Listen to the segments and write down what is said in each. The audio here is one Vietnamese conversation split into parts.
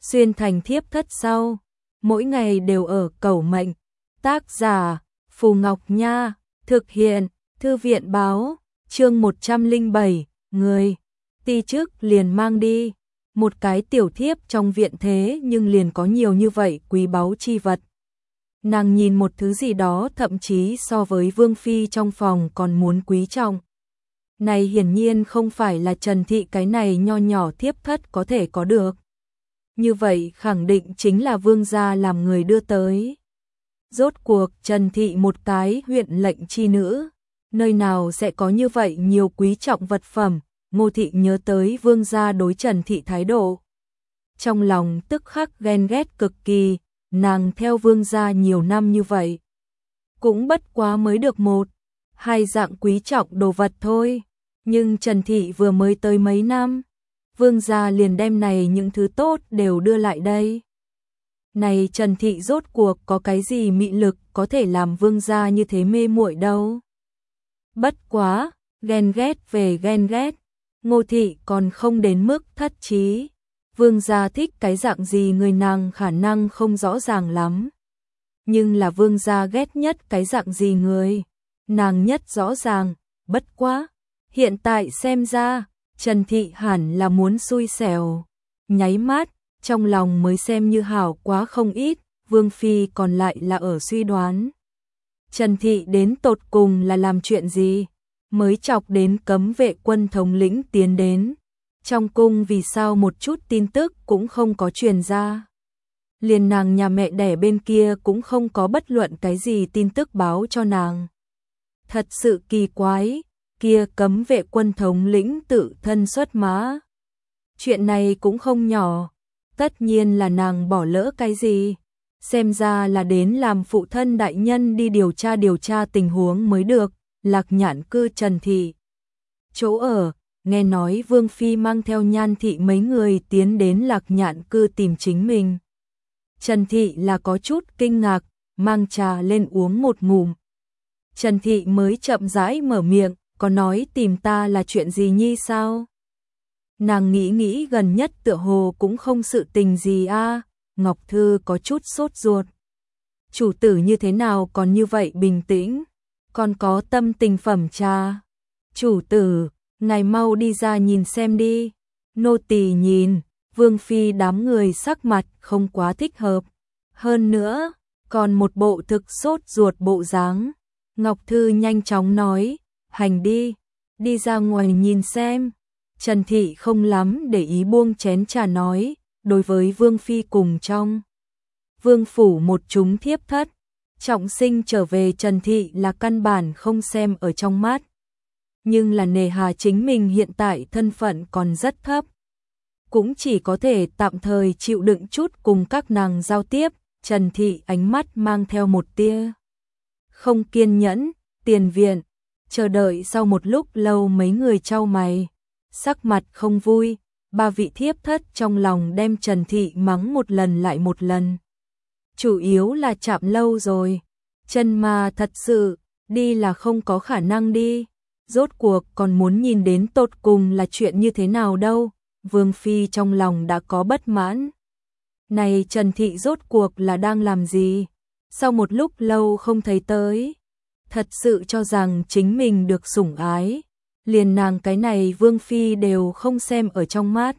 xuyên thành thiếp thất sau, mỗi ngày đều ở cầu mệnh. Tác giả Phù Ngọc Nha, thực hiện Thư viện báo, chương 107, người ti chức liền mang đi. Một cái tiểu thiếp trong viện thế nhưng liền có nhiều như vậy quý báu chi vật. Nàng nhìn một thứ gì đó thậm chí so với vương phi trong phòng còn muốn quý trọng. Này hiển nhiên không phải là Trần Thị cái này nho nhỏ thiếp thất có thể có được. Như vậy khẳng định chính là vương gia làm người đưa tới. Rốt cuộc Trần Thị một cái huyện lệnh chi nữ, nơi nào sẽ có như vậy nhiều quý trọng vật phẩm. Ngô Thị nhớ tới vương gia đối Trần Thị thái độ, trong lòng tức khắc ghen ghét cực kỳ. Nàng theo vương gia nhiều năm như vậy, cũng bất quá mới được một, hai dạng quý trọng đồ vật thôi. Nhưng Trần Thị vừa mới tới mấy năm, vương gia liền đem này những thứ tốt đều đưa lại đây. Này Trần Thị rốt cuộc có cái gì mị lực có thể làm vương gia như thế mê muội đâu. Bất quá, ghen ghét về ghen ghét, Ngô Thị còn không đến mức thất trí. Vương gia thích cái dạng gì người nàng khả năng không rõ ràng lắm. Nhưng là vương gia ghét nhất cái dạng gì người, nàng nhất rõ ràng. Bất quá, hiện tại xem ra, Trần Thị hẳn là muốn xui xẻo. Nháy mắt, trong lòng mới xem như hảo quá không ít, vương phi còn lại là ở suy đoán. Trần Thị đến tột cùng là làm chuyện gì, mới chọc đến cấm vệ quân thống lĩnh tiến đến. Trong cung vì sao một chút tin tức cũng không có truyền ra. Liền nàng nhà mẹ đẻ bên kia cũng không có bất luận cái gì tin tức báo cho nàng. Thật sự kỳ quái, kia cấm vệ quân thống lĩnh tự thân xuất mã. Chuyện này cũng không nhỏ, tất nhiên là nàng bỏ lỡ cái gì. Xem ra là đến làm phụ thân đại nhân đi điều tra tình huống mới được. Lạc Nhạn cư Trần Thị chỗ ở, nghe nói vương phi mang theo Nhan Thị mấy người tiến đến Lạc Nhạn cư tìm chính mình. Trần Thị là có chút kinh ngạc, mang trà lên uống một ngụm. Trần Thị mới chậm rãi mở miệng, có nói tìm ta là chuyện gì nhi sao? Nàng nghĩ gần nhất tựa hồ cũng không sự tình gì a. Ngọc Thư có chút sốt ruột. Chủ tử như thế nào còn như vậy bình tĩnh, còn có tâm tình phẩm trà. Chủ tử, ngài mau đi ra nhìn xem đi. Nô tỳ nhìn, vương phi đám người sắc mặt không quá thích hợp. Hơn nữa, còn một bộ thực sốt ruột bộ dáng. Ngọc Thư nhanh chóng nói, hành đi, đi ra ngoài nhìn xem. Trần Thị không lắm để ý buông chén trà nói, đối với vương phi cùng trong vương phủ một chúng thiếp thất, trọng sinh trở về Trần Thị là căn bản không xem ở trong mắt. Nhưng là nề hà chính mình hiện tại thân phận còn rất thấp, cũng chỉ có thể tạm thời chịu đựng chút cùng các nàng giao tiếp. Trần Thị ánh mắt mang theo một tia không kiên nhẫn. Tiền viện, chờ đợi sau một lúc lâu mấy người chau mày, sắc mặt không vui. Ba vị thiếp thất trong lòng đem Trần Thị mắng một lần lại một lần. Chủ yếu là chạm lâu rồi, chân mà thật sự, đi là không có khả năng đi. Rốt cuộc còn muốn nhìn đến tột cùng là chuyện như thế nào đâu. Vương phi trong lòng đã có bất mãn. Này Trần Thị rốt cuộc là đang làm gì? Sau một lúc lâu không thấy tới, thật sự cho rằng chính mình được sủng ái, liền nàng cái này vương phi đều không xem ở trong mắt.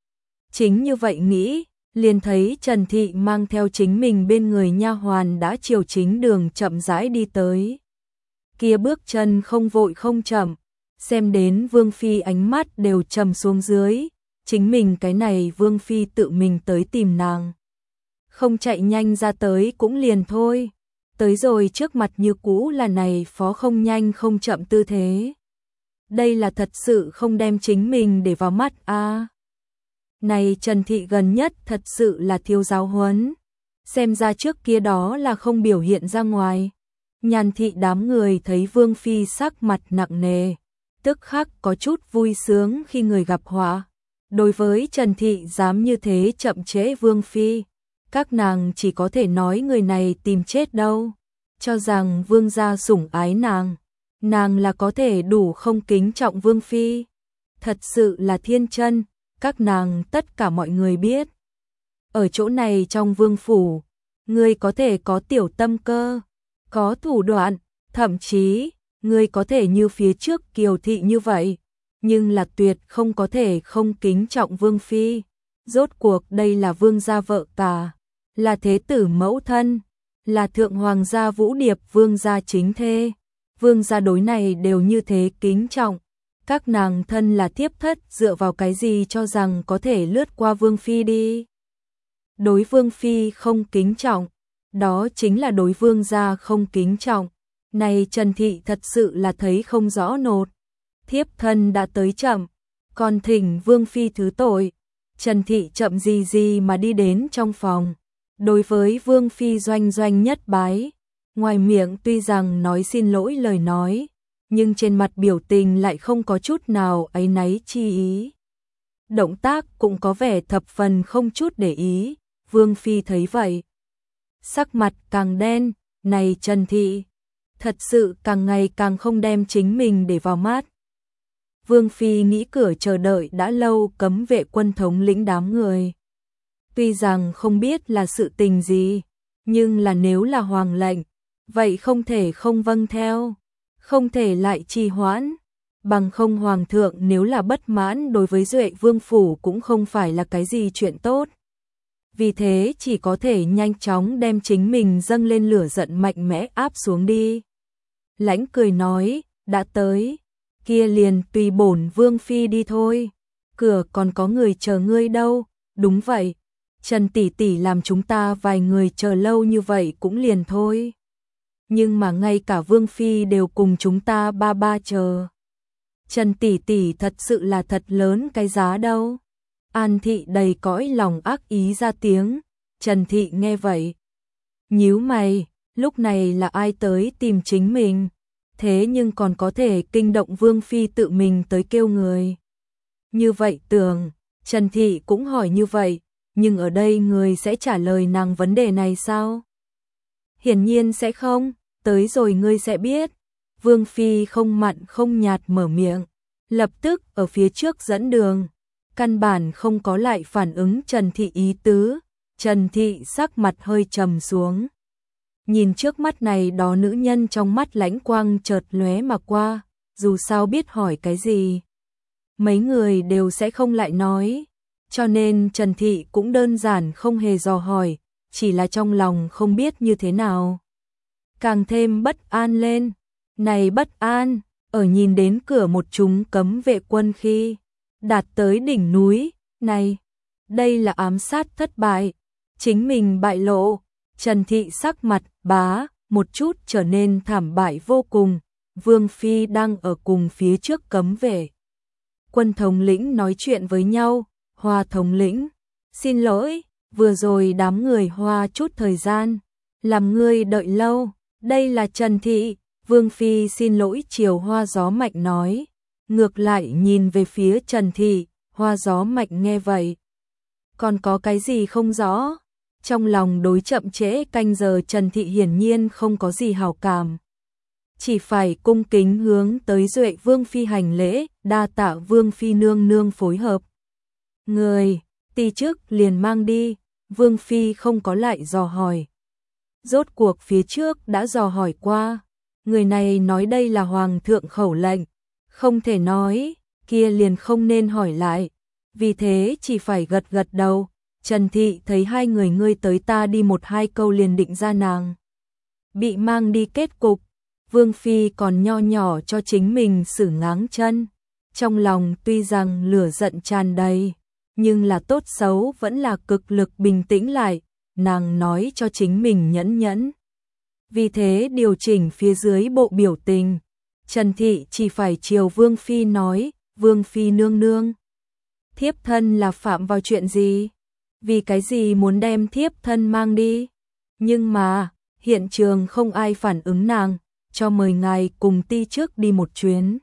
Chính như vậy nghĩ, liền thấy Trần Thị mang theo chính mình bên người nha hoàn đã chiều chính đường chậm rãi đi tới. Kia bước chân không vội không chậm, xem đến vương phi ánh mắt đều trầm xuống dưới. Chính mình cái này vương phi tự mình tới tìm nàng, không chạy nhanh ra tới cũng liền thôi, tới rồi trước mặt như cũ là này phó không nhanh không chậm tư thế. Đây là thật sự không đem chính mình để vào mắt a. Này Trần Thị gần nhất thật sự là thiếu giáo huấn, xem ra trước kia đó là không biểu hiện ra ngoài. Nhan Thị đám người thấy vương phi sắc mặt nặng nề, tức khắc có chút vui sướng khi người gặp họa. Đối với Trần Thị dám như thế chậm trễ vương phi, các nàng chỉ có thể nói người này tìm chết đâu. Cho rằng vương gia sủng ái nàng là có thể đủ không kính trọng vương phi. Thật sự là thiên chân, các nàng tất cả mọi người biết. ở chỗ này trong vương phủ, ngươi có thể có tiểu tâm cơ, có thủ đoạn, thậm chí, ngươi có thể như phía trước Kiều thị như vậy, nhưng là tuyệt không có thể không kính trọng vương phi. Rốt cuộc đây là vương gia vợ cả, là thế tử mẫu thân, là thượng hoàng gia Vũ Điệp vương gia chính thê. Vương gia đối này đều như thế kính trọng. Các nàng thân là thiếp thất dựa vào cái gì cho rằng có thể lướt qua vương phi đi. Đối vương phi không kính trọng, đó chính là đối vương gia không kính trọng. Này Trần Thị thật sự là thấy không rõ nột. Thiếp thân đã tới chậm, còn thỉnh vương phi thứ tội. Trần Thị chậm gì gì mà đi đến trong phòng. Đối với vương phi doanh doanh nhất bái. Ngoài miệng tuy rằng nói xin lỗi lời nói, nhưng trên mặt biểu tình lại không có chút nào áy náy chi ý. Động tác cũng có vẻ thập phần không chút để ý, vương phi thấy vậy. Sắc mặt càng đen, này Trần Thị, thật sự càng ngày càng không đem chính mình để vào mắt. Vương phi nghĩ cửa chờ đợi đã lâu cấm vệ quân thống lĩnh đám người. Tuy rằng không biết là sự tình gì, nhưng là nếu là hoàng lệnh, vậy không thể không vâng theo, không thể lại trì hoãn, bằng không hoàng thượng nếu là bất mãn đối với Duệ vương phủ cũng không phải là cái gì chuyện tốt. Vì thế chỉ có thể nhanh chóng đem chính mình dâng lên lửa giận mạnh mẽ áp xuống đi. Lãnh cười nói, đã tới, kia liền tùy bổn vương phi đi thôi, cửa còn có người chờ ngươi đâu. Đúng vậy, Trần tỷ tỷ làm chúng ta vài người chờ lâu như vậy cũng liền thôi. Nhưng mà ngay cả vương phi đều cùng chúng ta ba chờ. Trần tỷ tỷ thật sự là thật lớn cái giá đâu. An Thị đầy cõi lòng ác ý ra tiếng. Trần Thị nghe vậy, nhíu mày, lúc này là ai tới tìm chính mình, thế nhưng còn có thể kinh động vương phi tự mình tới kêu người. Như vậy tưởng, Trần Thị cũng hỏi như vậy, nhưng ở đây người sẽ trả lời nàng vấn đề này sao? Hiển nhiên sẽ không, tới rồi ngươi sẽ biết. Vương phi không mặn không nhạt mở miệng, lập tức ở phía trước dẫn đường, căn bản không có lại phản ứng Trần Thị ý tứ. Trần Thị sắc mặt hơi trầm xuống. Nhìn trước mắt này đó nữ nhân trong mắt lãnh quang chợt lóe mà qua, dù sao biết hỏi cái gì, mấy người đều sẽ không lại nói, cho nên Trần Thị cũng đơn giản không hề dò hỏi, chỉ là trong lòng không biết như thế nào. Càng thêm bất an lên, này bất an, ở nhìn đến cửa một chúng cấm vệ quân khi đạt tới đỉnh núi, này, đây là ám sát thất bại, chính mình bại lộ. Trần Thị sắc mặt bá một chút trở nên thảm bại vô cùng. Vương phi đang ở cùng phía trước cấm vệ quân thống lĩnh nói chuyện với nhau. Hoa thống lĩnh, xin lỗi, vừa rồi đám người Hoa chút thời gian, làm ngươi đợi lâu. Đây là Trần Thị. Vương phi xin lỗi chiều Hoa Gió Mạnh nói, ngược lại nhìn về phía Trần Thị. Hoa Gió Mạnh nghe vậy, còn có cái gì không rõ? Trong lòng đối chậm trễ canh giờ Trần Thị hiển nhiên không có gì hảo cảm, chỉ phải cung kính hướng tới Duệ vương phi hành lễ, đa tạ vương phi nương nương phối hợp. Người, ti chức liền mang đi. Vương phi không có lại dò hỏi. Rốt cuộc phía trước đã dò hỏi qua, người này nói đây là hoàng thượng khẩu lệnh, không thể nói, kia liền không nên hỏi lại, vì thế chỉ phải gật gật đầu. Trần Thị thấy hai người ngươi tới ta đi một hai câu liền định ra nàng bị mang đi kết cục. Vương phi còn nho nhỏ cho chính mình xử ngáng chân, trong lòng tuy rằng lửa giận tràn đầy, nhưng là tốt xấu vẫn là cực lực bình tĩnh lại. Nàng nói cho chính mình nhẫn nhẫn, vì thế điều chỉnh phía dưới bộ biểu tình. Trần Thị chỉ phải chiều vương phi nói, vương phi nương nương, thiếp thân là phạm vào chuyện gì? Vì cái gì muốn đem thiếp thân mang đi? Nhưng mà hiện trường không ai phản ứng nàng, cho mời ngài cùng ti trước đi một chuyến.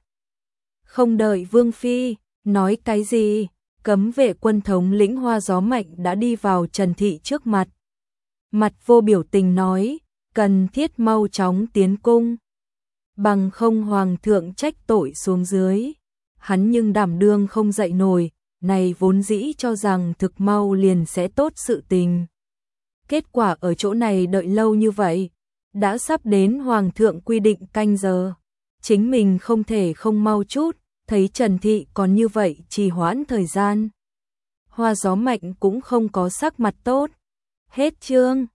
Không đợi vương phi nói cái gì, cấm vệ quân thống lĩnh Hoa Gió Mạnh đã đi vào Trần Thị trước mặt, mặt vô biểu tình nói, cần thiết mau chóng tiến cung, bằng không hoàng thượng trách tội xuống dưới, hắn nhưng đảm đương không dậy nổi. này vốn dĩ cho rằng thực mau liền sẽ tốt sự tình. Kết quả ở chỗ này đợi lâu như vậy, đã sắp đến Hoàng thượng quy định canh giờ. Chính mình không thể không mau chút, thấy Trần Thị còn như vậy trì hoãn thời gian. Hoa Gió Mạnh cũng không có sắc mặt tốt. Hết chương.